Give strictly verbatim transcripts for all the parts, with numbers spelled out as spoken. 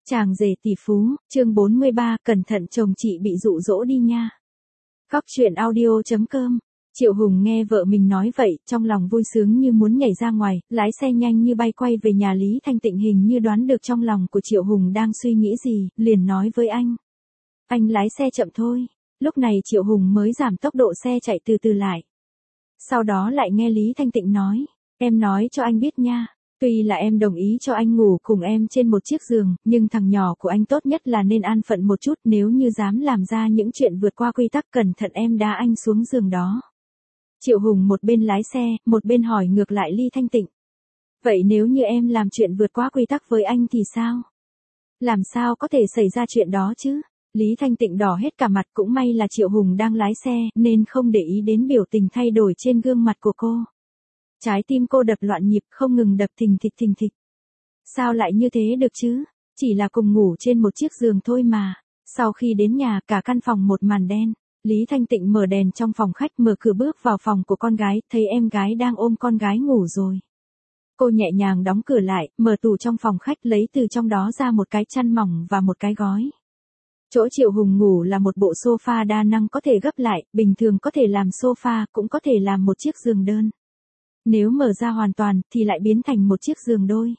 Chàng rể tỷ phú, chương bốn mươi ba, cẩn thận chồng chị bị dụ dỗ đi nha. Góc truyện audio chấm com. Triệu Hùng nghe vợ mình nói vậy, trong lòng vui sướng như muốn nhảy ra ngoài, lái xe nhanh như bay quay về nhà. Lý Thanh Tịnh hình như đoán được trong lòng của Triệu Hùng đang suy nghĩ gì, liền nói với anh. Anh lái xe chậm thôi. Lúc này Triệu Hùng mới giảm tốc độ xe chạy từ từ lại. Sau đó lại nghe Lý Thanh Tịnh nói, em nói cho anh biết nha. Tuy là em đồng ý cho anh ngủ cùng em trên một chiếc giường, nhưng thằng nhỏ của anh tốt nhất là nên an phận một chút, nếu như dám làm ra những chuyện vượt qua quy tắc cẩn thận em đá anh xuống giường đó. Triệu Hùng một bên lái xe, một bên hỏi ngược lại Lý Thanh Tịnh. Vậy nếu như em làm chuyện vượt qua quy tắc với anh thì sao? Làm sao có thể xảy ra chuyện đó chứ? Lý Thanh Tịnh đỏ hết cả mặt, cũng may là Triệu Hùng đang lái xe, nên không để ý đến biểu tình thay đổi trên gương mặt của cô. Trái tim cô đập loạn nhịp, không ngừng đập thình thịch thình thịch. Sao lại như thế được chứ? Chỉ là cùng ngủ trên một chiếc giường thôi mà. Sau khi đến nhà, cả căn phòng một màn đen. Lý Thanh Tịnh mở đèn trong phòng khách, mở cửa bước vào phòng của con gái, thấy em gái đang ôm con gái ngủ rồi. Cô nhẹ nhàng đóng cửa lại, mở tủ trong phòng khách, lấy từ trong đó ra một cái chăn mỏng và một cái gói. Chỗ Triệu Hùng ngủ là một bộ sofa đa năng có thể gấp lại, bình thường có thể làm sofa, cũng có thể làm một chiếc giường đơn. Nếu mở ra hoàn toàn, thì lại biến thành một chiếc giường đôi.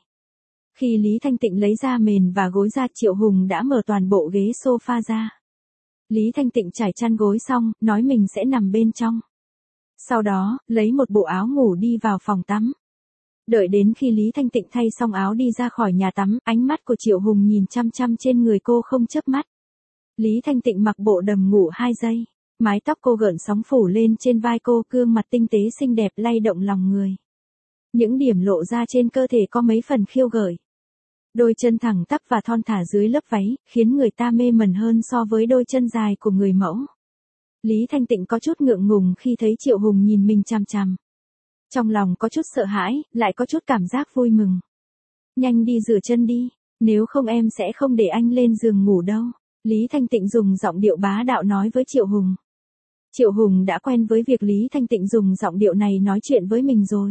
Khi Lý Thanh Tịnh lấy ra mền và gối ra, Triệu Hùng đã mở toàn bộ ghế sofa ra. Lý Thanh Tịnh trải chăn gối xong, nói mình sẽ nằm bên trong. Sau đó, lấy một bộ áo ngủ đi vào phòng tắm. Đợi đến khi Lý Thanh Tịnh thay xong áo đi ra khỏi nhà tắm, ánh mắt của Triệu Hùng nhìn chăm chăm trên người cô không chớp mắt. Lý Thanh Tịnh mặc bộ đầm ngủ hai giây. Mái tóc cô gợn sóng phủ lên trên vai cô, gương mặt tinh tế xinh đẹp lay động lòng người. Những điểm lộ ra trên cơ thể có mấy phần khiêu gợi. Đôi chân thẳng tắp và thon thả dưới lớp váy, khiến người ta mê mẩn hơn so với đôi chân dài của người mẫu. Lý Thanh Tịnh có chút ngượng ngùng khi thấy Triệu Hùng nhìn mình chằm chằm. Trong lòng có chút sợ hãi, lại có chút cảm giác vui mừng. Nhanh đi rửa chân đi, nếu không em sẽ không để anh lên giường ngủ đâu. Lý Thanh Tịnh dùng giọng điệu bá đạo nói với Triệu Hùng. Triệu Hùng đã quen với việc Lý Thanh Tịnh dùng giọng điệu này nói chuyện với mình rồi.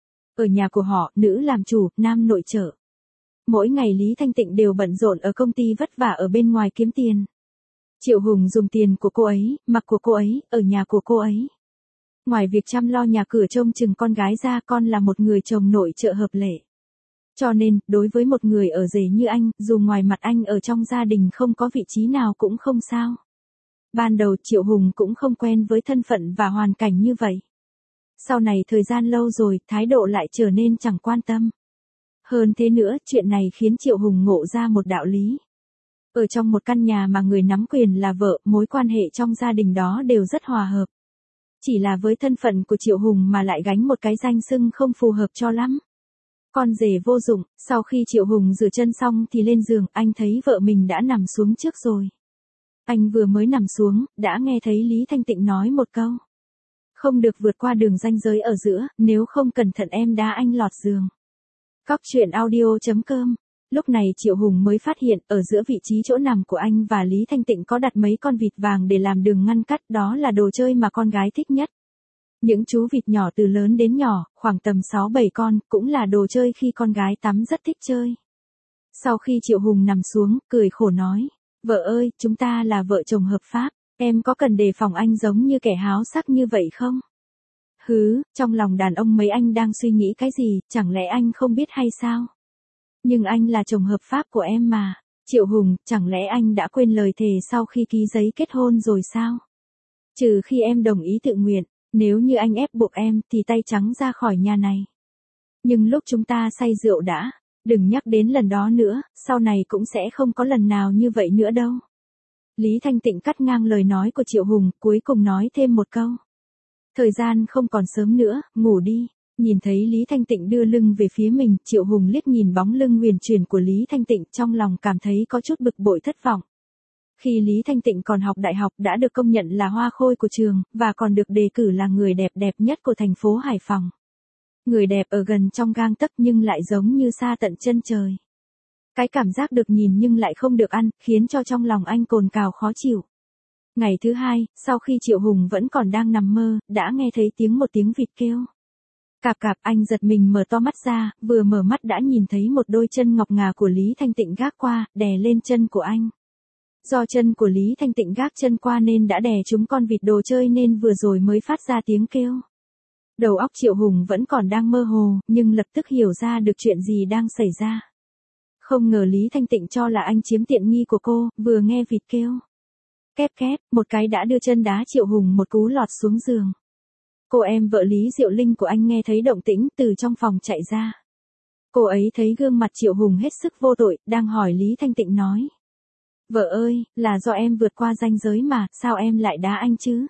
Ở nhà của họ, nữ làm chủ, nam nội trợ. Mỗi ngày Lý Thanh Tịnh đều bận rộn ở công ty vất vả ở bên ngoài kiếm tiền. Triệu Hùng dùng tiền của cô ấy, mặc của cô ấy, ở nhà của cô ấy. Ngoài việc chăm lo nhà cửa trông chừng con gái ra, con là một người chồng nội trợ hợp lệ. Cho nên, đối với một người ở rể như anh, dù ngoài mặt anh ở trong gia đình không có vị trí nào cũng không sao. Ban đầu Triệu Hùng cũng không quen với thân phận và hoàn cảnh như vậy. Sau này thời gian lâu rồi, thái độ lại trở nên chẳng quan tâm. Hơn thế nữa, chuyện này khiến Triệu Hùng ngộ ra một đạo lý. Ở trong một căn nhà mà người nắm quyền là vợ, mối quan hệ trong gia đình đó đều rất hòa hợp. Chỉ là với thân phận của Triệu Hùng mà lại gánh một cái danh xưng không phù hợp cho lắm. Con rể vô dụng. Sau khi Triệu Hùng rửa chân xong thì lên giường, anh thấy vợ mình đã nằm xuống trước rồi. Anh vừa mới nằm xuống, đã nghe thấy Lý Thanh Tịnh nói một câu. Không được vượt qua đường ranh giới ở giữa, nếu không cẩn thận em đá anh lọt giường. Góc truyện audio chấm com. Lúc này Triệu Hùng mới phát hiện, ở giữa vị trí chỗ nằm của anh và Lý Thanh Tịnh có đặt mấy con vịt vàng để làm đường ngăn cắt, đó là đồ chơi mà con gái thích nhất. Những chú vịt nhỏ từ lớn đến nhỏ, khoảng tầm sáu bảy con, cũng là đồ chơi khi con gái tắm rất thích chơi. Sau khi Triệu Hùng nằm xuống, cười khổ nói, vợ ơi, chúng ta là vợ chồng hợp pháp, em có cần đề phòng anh giống như kẻ háo sắc như vậy không? Hứ, trong lòng đàn ông mấy anh đang suy nghĩ cái gì, chẳng lẽ anh không biết hay sao? Nhưng anh là chồng hợp pháp của em mà. Triệu Hùng, chẳng lẽ anh đã quên lời thề sau khi ký giấy kết hôn rồi sao? Trừ khi em đồng ý tự nguyện, nếu như anh ép buộc em thì tay trắng ra khỏi nhà này. Nhưng lúc chúng ta say rượu đã, đừng nhắc đến lần đó nữa, sau này cũng sẽ không có lần nào như vậy nữa đâu. Lý Thanh Tịnh cắt ngang lời nói của Triệu Hùng, cuối cùng nói thêm một câu. Thời gian không còn sớm nữa, ngủ đi. Nhìn thấy Lý Thanh Tịnh đưa lưng về phía mình, Triệu Hùng liếc nhìn bóng lưng huyền chuyển của Lý Thanh Tịnh, trong lòng cảm thấy có chút bực bội thất vọng. Khi Lý Thanh Tịnh còn học đại học đã được công nhận là hoa khôi của trường, và còn được đề cử là người đẹp đẹp nhất của thành phố Hải Phòng. Người đẹp ở gần trong gang tấc nhưng lại giống như xa tận chân trời. Cái cảm giác được nhìn nhưng lại không được ăn, khiến cho trong lòng anh cồn cào khó chịu. Ngày thứ hai, sau khi Triệu Hùng vẫn còn đang nằm mơ, đã nghe thấy tiếng một tiếng vịt kêu. Cạp cạp, anh giật mình mở to mắt ra, vừa mở mắt đã nhìn thấy một đôi chân ngọc ngà của Lý Thanh Tịnh gác qua, đè lên chân của anh. Do chân của Lý Thanh Tịnh gác chân qua nên đã đè trúng con vịt đồ chơi nên vừa rồi mới phát ra tiếng kêu. Đầu óc Triệu Hùng vẫn còn đang mơ hồ, nhưng lập tức hiểu ra được chuyện gì đang xảy ra. Không ngờ Lý Thanh Tịnh cho là anh chiếm tiện nghi của cô, vừa nghe vịt kêu. Kép kép, một cái đã đưa chân đá Triệu Hùng một cú lọt xuống giường. Cô em vợ Lý Diệu Linh của anh nghe thấy động tĩnh từ trong phòng chạy ra. Cô ấy thấy gương mặt Triệu Hùng hết sức vô tội, đang hỏi Lý Thanh Tịnh nói. Vợ ơi, là do em vượt qua ranh giới mà, sao em lại đá anh chứ?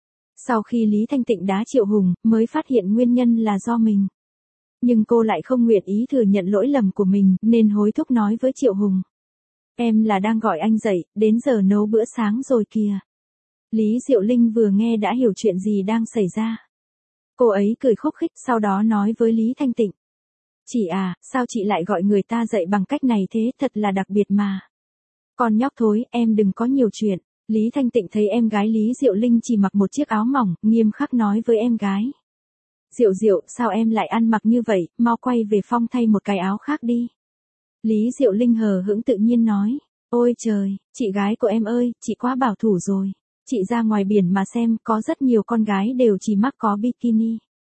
Sau khi Lý Thanh Tịnh đá Triệu Hùng, mới phát hiện nguyên nhân là do mình. Nhưng cô lại không nguyện ý thừa nhận lỗi lầm của mình, nên hối thúc nói với Triệu Hùng. Em là đang gọi anh dậy, đến giờ nấu bữa sáng rồi kìa. Lý Diệu Linh vừa nghe đã hiểu chuyện gì đang xảy ra. Cô ấy cười khúc khích, sau đó nói với Lý Thanh Tịnh. Chị à, sao chị lại gọi người ta dậy bằng cách này thế, thật là đặc biệt mà. Con nhóc thối, em đừng có nhiều chuyện. Lý Thanh Tịnh thấy em gái Lý Diệu Linh chỉ mặc một chiếc áo mỏng, nghiêm khắc nói với em gái. Diệu Diệu, sao em lại ăn mặc như vậy, mau quay về phòng thay một cái áo khác đi. Lý Diệu Linh hờ hững tự nhiên nói. Ôi trời, chị gái của em ơi, chị quá bảo thủ rồi. Chị ra ngoài biển mà xem, có rất nhiều con gái đều chỉ mắc có bikini.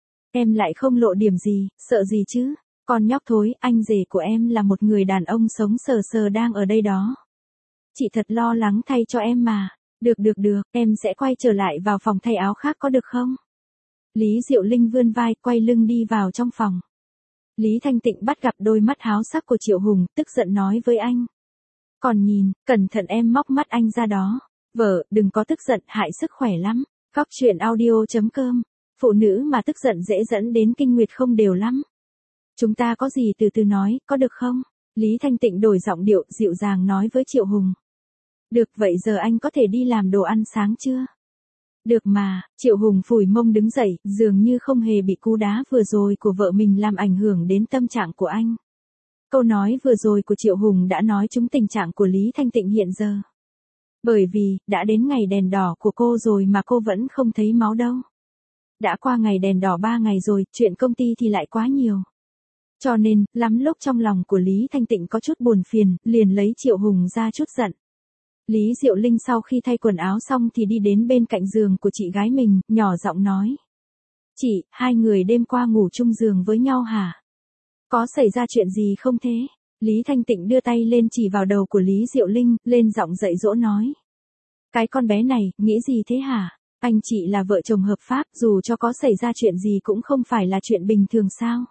Em lại không lộ điểm gì, sợ gì chứ? Con nhóc thối, anh rể của em là một người đàn ông sống sờ sờ đang ở đây đó. Chị thật lo lắng thay cho em mà. Được được được, em sẽ quay trở lại vào phòng thay áo khác có được không? Lý Diệu Linh vươn vai, quay lưng đi vào trong phòng. Lý Thanh Tịnh bắt gặp đôi mắt háo sắc của Triệu Hùng, tức giận nói với anh. Còn nhìn, cẩn thận em móc mắt anh ra đó. Vợ, đừng có tức giận, hại sức khỏe lắm. Cóc truyện audio chấm com. Phụ nữ mà tức giận dễ dẫn đến kinh nguyệt không đều lắm. Chúng ta có gì từ từ nói, có được không? Lý Thanh Tịnh đổi giọng điệu, dịu dàng nói với Triệu Hùng. Được, vậy giờ anh có thể đi làm đồ ăn sáng chưa? Được mà, Triệu Hùng phủi mông đứng dậy, dường như không hề bị cú đá vừa rồi của vợ mình làm ảnh hưởng đến tâm trạng của anh. Câu nói vừa rồi của Triệu Hùng đã nói trúng tình trạng của Lý Thanh Tịnh hiện giờ. Bởi vì, đã đến ngày đèn đỏ của cô rồi mà cô vẫn không thấy máu đâu. Đã qua ngày đèn đỏ ba ngày rồi, chuyện công ty thì lại quá nhiều. Cho nên, lắm lúc trong lòng của Lý Thanh Tịnh có chút buồn phiền, liền lấy Triệu Hùng ra chút giận. Lý Diệu Linh sau khi thay quần áo xong thì đi đến bên cạnh giường của chị gái mình, nhỏ giọng nói. Chị, hai người đêm qua ngủ chung giường với nhau hả? Có xảy ra chuyện gì không thế? Lý Thanh Tịnh đưa tay lên chỉ vào đầu của Lý Diệu Linh, lên giọng dạy dỗ nói. Cái con bé này, nghĩ gì thế hả? Anh chị là vợ chồng hợp pháp, dù cho có xảy ra chuyện gì cũng không phải là chuyện bình thường sao?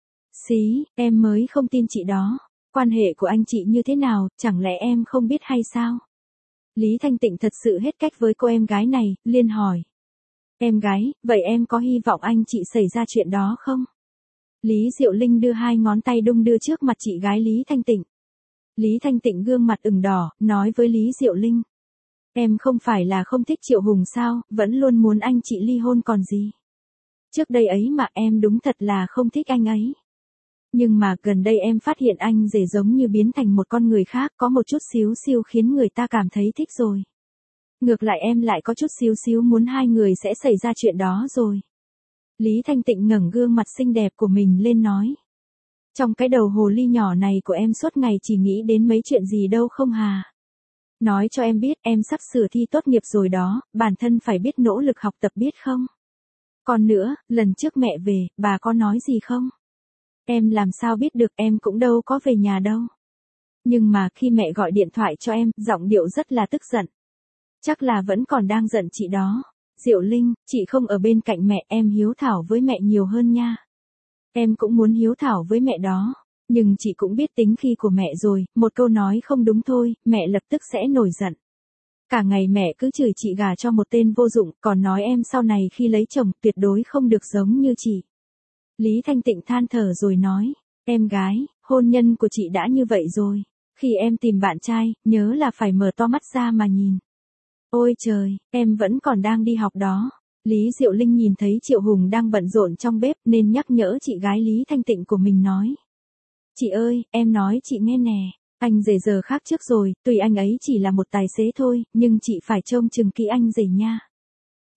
Xí, em mới không tin chị đó. Quan hệ của anh chị như thế nào, chẳng lẽ em không biết hay sao? Lý Thanh Tịnh thật sự hết cách với cô em gái này, liền hỏi. Em gái, vậy em có hy vọng anh chị xảy ra chuyện đó không? Lý Diệu Linh đưa hai ngón tay đung đưa trước mặt chị gái Lý Thanh Tịnh. Lý Thanh Tịnh gương mặt ửng đỏ, nói với Lý Diệu Linh. Em không phải là không thích Triệu Hùng sao, vẫn luôn muốn anh chị ly hôn còn gì. Trước đây ấy mà em đúng thật là không thích anh ấy. Nhưng mà gần đây em phát hiện anh rể giống như biến thành một con người khác, có một chút xíu xíu khiến người ta cảm thấy thích rồi. Ngược lại em lại có chút xíu xíu muốn hai người sẽ xảy ra chuyện đó rồi. Lý Thanh Tịnh ngẩng gương mặt xinh đẹp của mình lên nói. Trong cái đầu hồ ly nhỏ này của em suốt ngày chỉ nghĩ đến mấy chuyện gì đâu không hà. Nói cho em biết em sắp sửa thi tốt nghiệp rồi đó, bản thân phải biết nỗ lực học tập biết không? Còn nữa, lần trước mẹ về, bà có nói gì không? Em làm sao biết được, em cũng đâu có về nhà đâu. Nhưng mà khi mẹ gọi điện thoại cho em, giọng điệu rất là tức giận. Chắc là vẫn còn đang giận chị đó. Diệu Linh, chị không ở bên cạnh mẹ, em hiếu thảo với mẹ nhiều hơn nha. Em cũng muốn hiếu thảo với mẹ đó. Nhưng chị cũng biết tính khi của mẹ rồi, một câu nói không đúng thôi, mẹ lập tức sẽ nổi giận. Cả ngày mẹ cứ chửi chị gả cho một tên vô dụng, còn nói em sau này khi lấy chồng tuyệt đối không được giống như chị. Lý Thanh Tịnh than thở rồi nói, em gái, hôn nhân của chị đã như vậy rồi. Khi em tìm bạn trai, nhớ là phải mở to mắt ra mà nhìn. Ôi trời, em vẫn còn đang đi học đó. Lý Diệu Linh nhìn thấy Triệu Hùng đang bận rộn trong bếp nên nhắc nhở chị gái Lý Thanh Tịnh của mình nói. Chị ơi, em nói chị nghe nè, anh rể giờ khác trước rồi, tuy anh ấy chỉ là một tài xế thôi, nhưng chị phải trông chừng kỹ anh rể nha.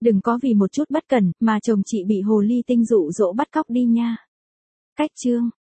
Đừng có vì một chút bất cẩn mà chồng chị bị hồ ly tinh dụ dỗ bắt cóc đi nha. Cách chương